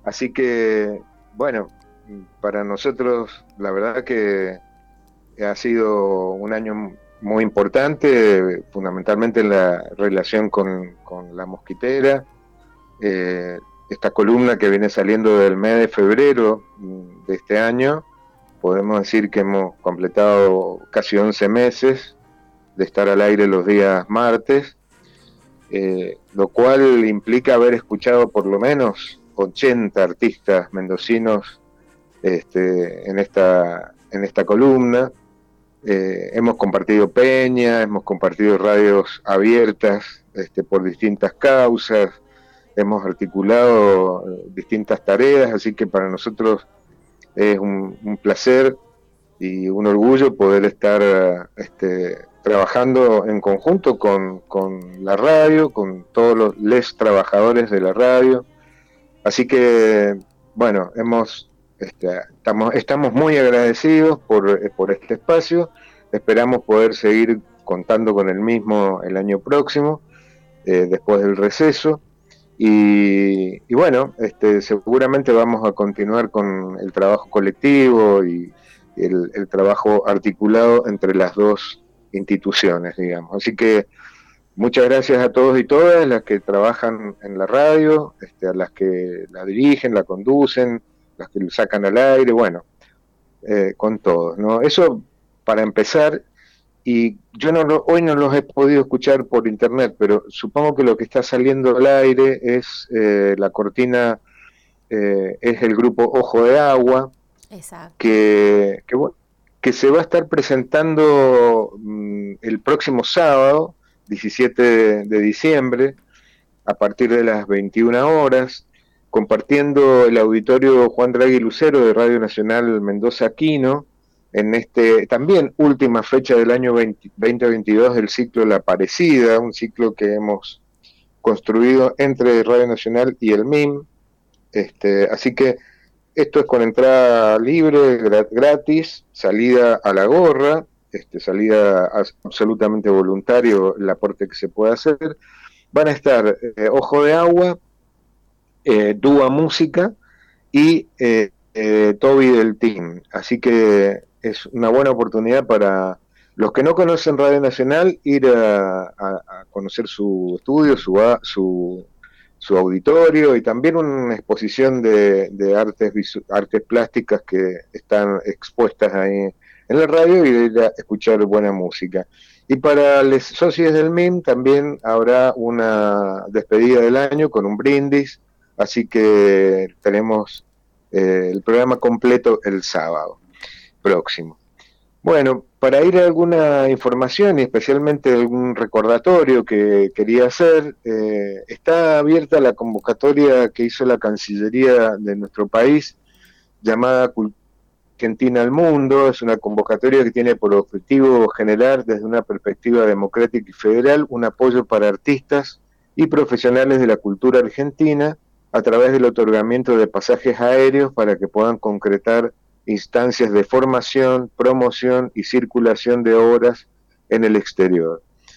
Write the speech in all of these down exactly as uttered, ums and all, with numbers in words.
Así que, bueno, para nosotros la verdad que ha sido un año muy importante, fundamentalmente en la relación con, con La Mosquitera. Eh, esta columna que viene saliendo del mes de febrero de este año, podemos decir que hemos completado casi once meses de estar al aire los días martes, eh, lo cual implica haber escuchado por lo menos ochenta artistas mendocinos este, en, esta, en esta columna. Eh, hemos compartido peñas, hemos compartido radios abiertas este, por distintas causas, hemos articulado distintas tareas, así que para nosotros es un, un placer y un orgullo poder estar este, trabajando en conjunto con, con la radio, con todos los les trabajadores de la radio. Así que, bueno, hemos, este, estamos, estamos muy agradecidos por, por este espacio. Esperamos poder seguir contando con el mismo el año próximo, eh, después del receso. Y, y bueno, este, seguramente vamos a continuar con el trabajo colectivo y el, el trabajo articulado entre las dos instituciones, digamos. Así que muchas gracias a todos y todas las que trabajan en la radio, este, a las que la dirigen, la conducen, las que lo sacan al aire, bueno, eh, con todos, ¿no? Eso para empezar. Y yo no lo, hoy no los he podido escuchar por internet, pero supongo que lo que está saliendo al aire es eh, la cortina, eh, es el grupo Ojo de Agua, Exacto. que, que, que se va a estar presentando mmm, el próximo sábado, diecisiete de diciembre, a partir de las veintiuna horas, compartiendo el auditorio Juan Draghi Lucero de Radio Nacional Mendoza Aquino, en este también última fecha del año veinte veintidós del ciclo La Parecida, un ciclo que hemos construido entre Radio Nacional y el M I M. Este, así que esto es con entrada libre, gratis, salida a la gorra, este, salida absolutamente voluntario, el aporte que se puede hacer. Van a estar eh, Ojo de Agua, eh, Dúa Música y eh, eh, Toby del Team. Así que es una buena oportunidad para los que no conocen Radio Nacional ir a, a, a conocer su estudio, su, su, su auditorio y también una exposición de, de artes, artes plásticas que están expuestas ahí en la radio y de ir a escuchar buena música. Y para los socios del M I M también habrá una despedida del año con un brindis, así que tenemos eh, el programa completo el sábado próximo. Bueno, para ir a alguna información y especialmente algún recordatorio que quería hacer, eh, está abierta la convocatoria que hizo la Cancillería de nuestro país llamada Cultura Argentina al Mundo. Es una convocatoria que tiene por objetivo generar desde una perspectiva democrática y federal un apoyo para artistas y profesionales de la cultura argentina a través del otorgamiento de pasajes aéreos para que puedan concretar instancias de formación, promoción y circulación de obras en el exterior.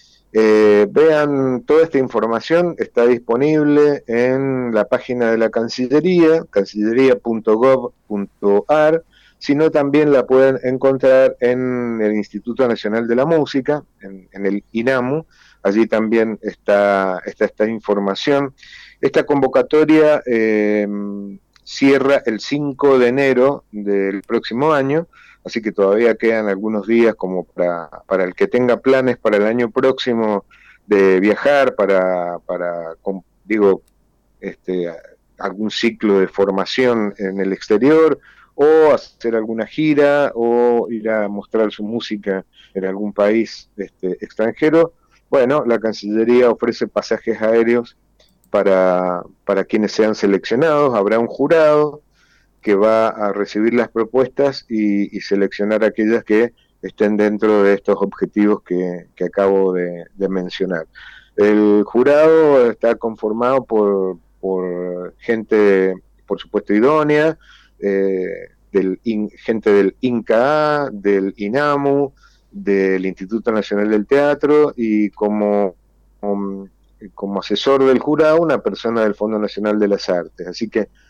Eh, vean, toda esta información está disponible en la página de la Cancillería, cancillería punto gov punto ar, sino también la pueden encontrar en el Instituto Nacional de la Música, en, en el INAMU. Allí también está, está esta información. Esta convocatoria eh, cierra el cinco de enero del próximo año, así que todavía quedan algunos días como para, para el que tenga planes para el año próximo de viajar, para, para digo, este, algún ciclo de formación en el exterior, o hacer alguna gira, o ir a mostrar su música en algún país este, extranjero. Bueno, la Cancillería ofrece pasajes aéreos para, para quienes sean seleccionados. Habrá un jurado que va a recibir las propuestas y, y seleccionar aquellas que estén dentro de estos objetivos que, que acabo de, de mencionar. El jurado está conformado por, por gente, por supuesto, idónea, eh, del in, gente del INCA, del INAMU, del Instituto Nacional del Teatro y como, como, como asesor del jurado una persona del Fondo Nacional de las Artes. Así que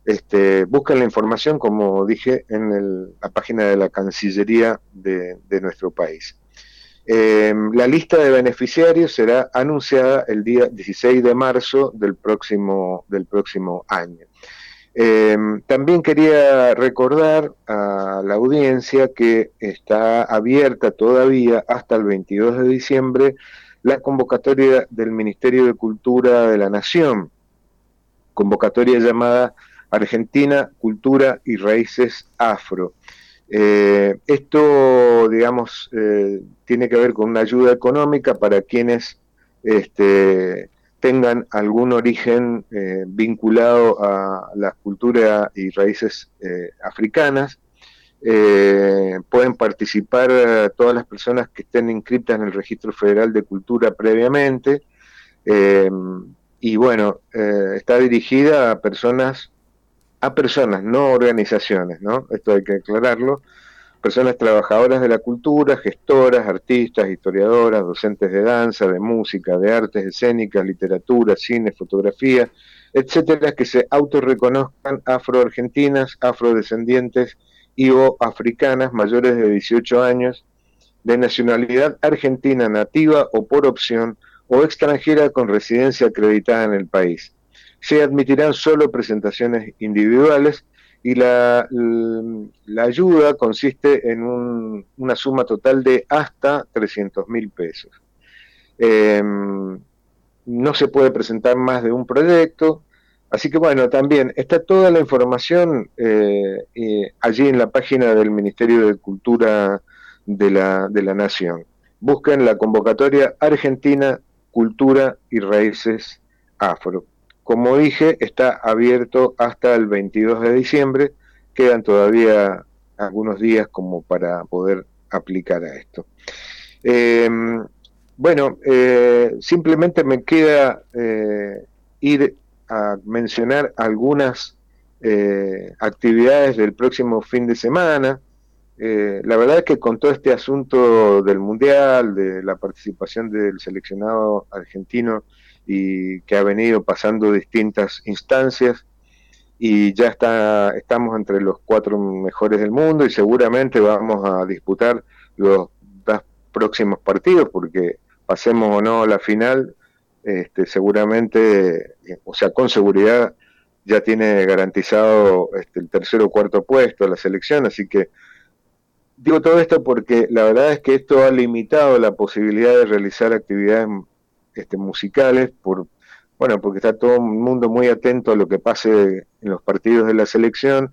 Este, busquen la información, como dije, en el, la página de la Cancillería de, de nuestro país. Eh, la lista de beneficiarios será anunciada el día dieciséis de marzo del próximo, del próximo año. Eh, también quería recordar a la audiencia que está abierta todavía hasta el veintidós de diciembre la convocatoria del Ministerio de Cultura de la Nación, convocatoria llamada Argentina, Cultura y Raíces Afro. Eh, esto, digamos, eh, tiene que ver con una ayuda económica para quienes este, tengan algún origen eh, vinculado a la cultura y raíces eh, africanas. Eh, pueden participar eh, todas las personas que estén inscritas en el Registro Federal de Cultura previamente. Eh, y bueno, eh, está dirigida a personas, a personas, no organizaciones, ¿no? Esto hay que aclararlo. Personas trabajadoras de la cultura, gestoras, artistas, historiadoras, docentes de danza, de música, de artes escénicas, literatura, cine, fotografía, etcétera, que se autorreconozcan afroargentinas, afrodescendientes y o africanas mayores de dieciocho años, de nacionalidad argentina nativa o por opción, o extranjera con residencia acreditada en el país. Se admitirán solo presentaciones individuales y la, la ayuda consiste en un, una suma total de hasta trescientos mil pesos. Eh, no se puede presentar más de un proyecto, así que bueno, también está toda la información eh, eh, allí en la página del Ministerio de Cultura de la, de la Nación. Busquen la convocatoria Argentina, Cultura y Raíces Afro. Como dije, está abierto hasta el veintidós de diciembre, quedan todavía algunos días como para poder aplicar a esto. Eh, bueno, eh, simplemente me queda eh, ir a mencionar algunas eh, actividades del próximo fin de semana. Eh, la verdad es que con todo este asunto del Mundial, de la participación del seleccionado argentino y que ha venido pasando distintas instancias y ya está, estamos entre los cuatro mejores del mundo y seguramente vamos a disputar los dos próximos partidos porque pasemos o no a la final, este, seguramente, o sea, con seguridad ya tiene garantizado este, el tercer o cuarto puesto la selección, así que digo todo esto porque la verdad es que esto ha limitado la posibilidad de realizar actividades este, musicales, por, bueno, porque está todo el mundo muy atento a lo que pase en los partidos de la selección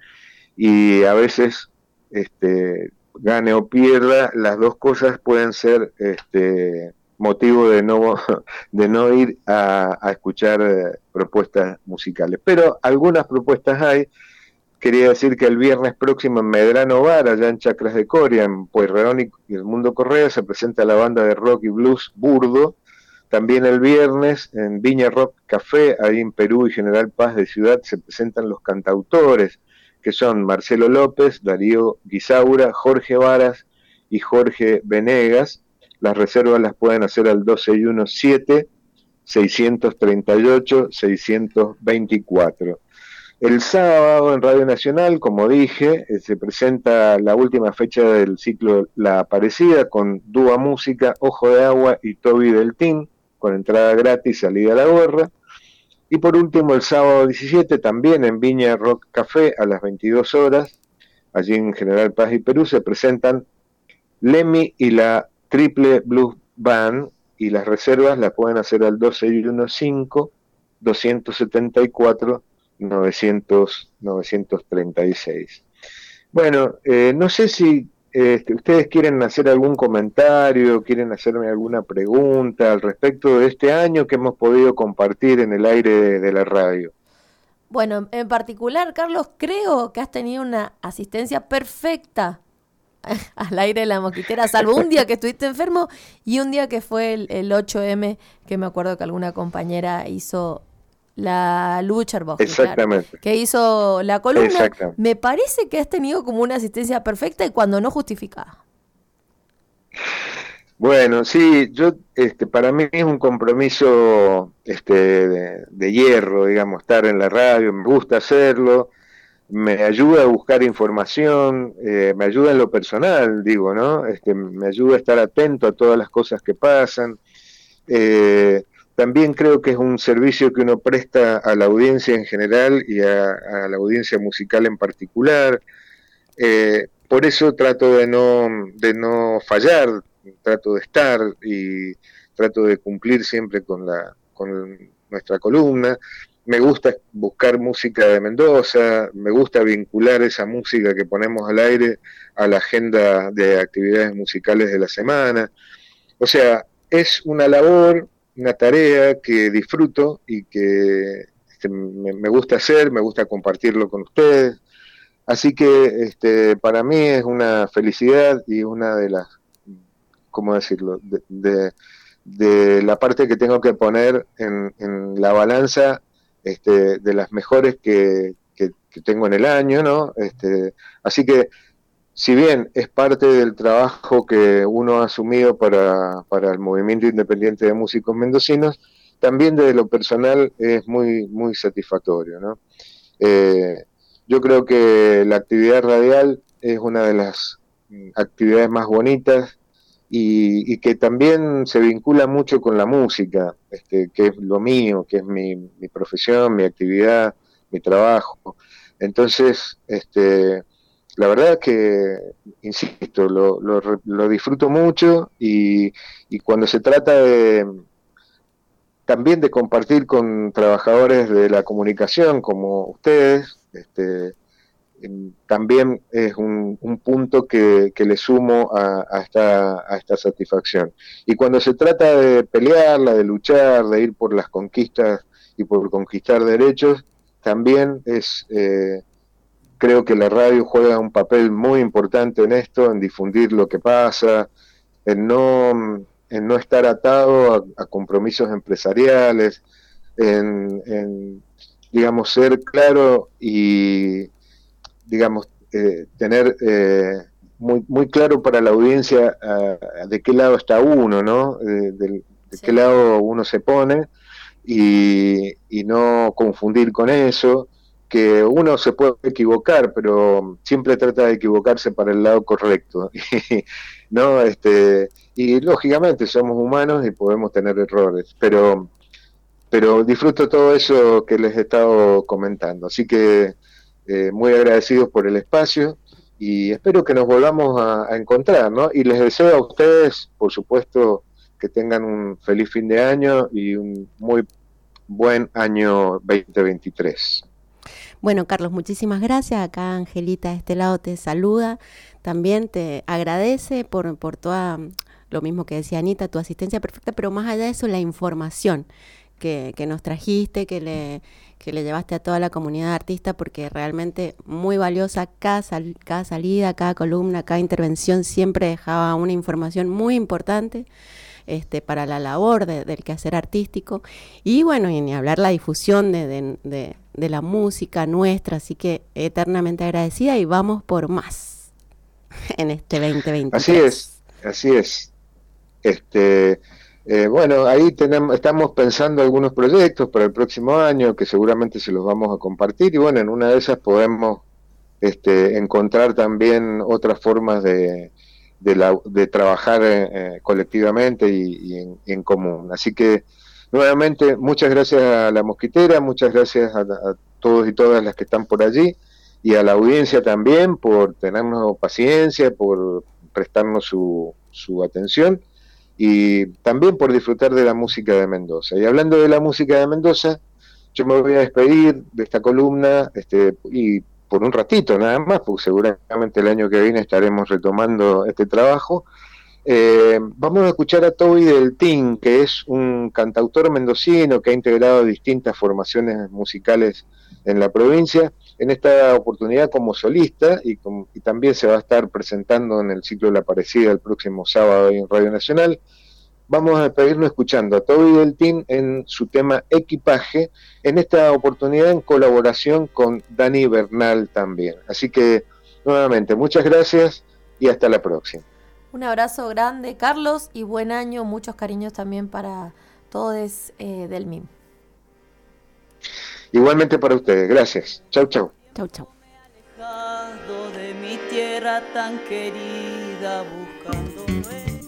y a veces, este, gane o pierda, las dos cosas pueden ser este, motivo de no, de no ir a, a escuchar eh, propuestas musicales. Pero algunas propuestas hay. Quería decir que el viernes próximo en Medrano Bar, allá en Chacras de Coria, en Pueyrredón y el Mundo Correa, se presenta la banda de rock y blues Burdo. También el viernes en Viña Rock Café, ahí en Perú y General Paz de Ciudad, se presentan los cantautores, que son Marcelo López, Darío Guisaura, Jorge Varas y Jorge Venegas. Las reservas las pueden hacer al dos seis uno siete, seis tres ocho, seis dos cuatro. El sábado en Radio Nacional, como dije, eh, se presenta la última fecha del ciclo La Aparecida con Dúa Música, Ojo de Agua y Toby Deltín, con entrada gratis, salida a la gorra. Y por último, el sábado diecisiete, también en Viña Rock Café, a las veintidós horas, allí en General Paz y Perú, se presentan Lemmy y la Triple Blues Band, y las reservas las pueden hacer al dos seis uno cinco, dos siete cuatro, novecientos, novecientos treinta y seis. Bueno, eh, no sé si eh, ustedes quieren hacer algún comentario, quieren hacerme alguna pregunta al respecto de este año que hemos podido compartir en el aire de, de la radio. Bueno, en particular, Carlos, creo que has tenido una asistencia perfecta al aire de la mosquitera, salvo un día que estuviste enfermo y un día que fue el, el ocho eme, que me acuerdo que alguna compañera hizo la Lucha Bosque, exactamente, claro, que hizo la columna. Me parece que has tenido como una asistencia perfecta y cuando no justificada. Bueno, sí, yo, este, para mí es un compromiso este, de, de hierro, digamos, estar en la radio, me gusta hacerlo. me ayuda a buscar información, eh, me ayuda en lo personal, digo, ¿no? Este, me ayuda a estar atento a todas las cosas que pasan. Eh, también creo que es un servicio que uno presta a la audiencia en general y a, a la audiencia musical en particular. Eh, por eso trato de no, de no fallar, trato de estar y trato de cumplir siempre con, la, con nuestra columna. Me gusta buscar música de Mendoza, me gusta vincular esa música que ponemos al aire a la agenda de actividades musicales de la semana. O sea, es una labor, una tarea que disfruto y que este, me, me gusta hacer, me gusta compartirlo con ustedes. Así que este, para mí es una felicidad y una de las, ¿cómo decirlo?, de, de, de la parte que tengo que poner en, en la balanza este, de las mejores que, que, que tengo en el año, ¿no? Este, así que, si bien es parte del trabajo que uno ha asumido para, para el Movimiento Independiente de Músicos Mendocinos, también desde lo personal es muy, muy satisfactorio, ¿no? Eh, yo creo que la actividad radial es una de las actividades más bonitas y, y que también se vincula mucho con la música, este, que es lo mío, que es mi, mi profesión, mi actividad, mi trabajo. Entonces, este, la verdad es que, insisto, lo, lo, lo disfruto mucho y, y cuando se trata de también de compartir con trabajadores de la comunicación como ustedes, este, también es un, un punto que, que le sumo a, a, esta, a esta satisfacción. Y cuando se trata de pelearla, de luchar, de ir por las conquistas y por conquistar derechos, también es, eh, creo que la radio juega un papel muy importante en esto, en difundir lo que pasa, en no, en no estar atado a, a compromisos empresariales, en, en, digamos, ser claro y, digamos, eh, tener eh, muy, muy claro para la audiencia uh, de qué lado está uno, ¿no? De, de, de sí. qué lado uno se pone y, y no confundir con eso, que uno se puede equivocar, pero siempre trata de equivocarse para el lado correcto, ¿no? Este, y lógicamente somos humanos y podemos tener errores, pero, pero disfruto todo eso que les he estado comentando, así que eh, muy agradecidos por el espacio y espero que nos volvamos a, a encontrar, ¿no? Y les deseo a ustedes, por supuesto, que tengan un feliz fin de año y un muy buen año veinte veintitrés. Bueno, Carlos, muchísimas gracias. Acá Angelita de este lado te saluda. También te agradece por, por toda, lo mismo que decía Anita, tu asistencia perfecta, pero más allá de eso, la información que, que nos trajiste, que le, que le llevaste a toda la comunidad artista, porque realmente muy valiosa. Cada, sal, cada salida, cada columna, cada intervención siempre dejaba una información muy importante. Este, para la labor de, del quehacer artístico y bueno, y ni hablar la difusión de, de, de, de la música nuestra, así que eternamente agradecida y vamos por más en este veinte veintitrés. Así es, así es. Este, eh, bueno, ahí tenemos, estamos pensando algunos proyectos para el próximo año que seguramente se los vamos a compartir y bueno, en una de esas podemos este, encontrar también otras formas de De, la, de trabajar eh, colectivamente y, y en, en común. Así que, nuevamente, muchas gracias a La Mosquitera, muchas gracias a, a todos y todas las que están por allí, y a la audiencia también por tenernos paciencia, por prestarnos su, su atención, y también por disfrutar de la música de Mendoza. Y hablando de la música de Mendoza, yo me voy a despedir de esta columna, este, y por un ratito nada más, porque seguramente el año que viene estaremos retomando este trabajo. Eh, vamos a escuchar a Toby del Team, que es un cantautor mendocino que ha integrado distintas formaciones musicales en la provincia, en esta oportunidad como solista, y, con, y también se va a estar presentando en el ciclo La Parecida el próximo sábado en Radio Nacional. Vamos a despedirnos escuchando a Toby del Team en su tema Equipaje, en esta oportunidad en colaboración con Dani Bernal también. Así que, nuevamente, muchas gracias y hasta la próxima. Un abrazo grande, Carlos, y buen año, muchos cariños también para todos eh, del M I M. Igualmente para ustedes, gracias. Chau, chau. Chau, chau. tierra tan querida buscando nuestro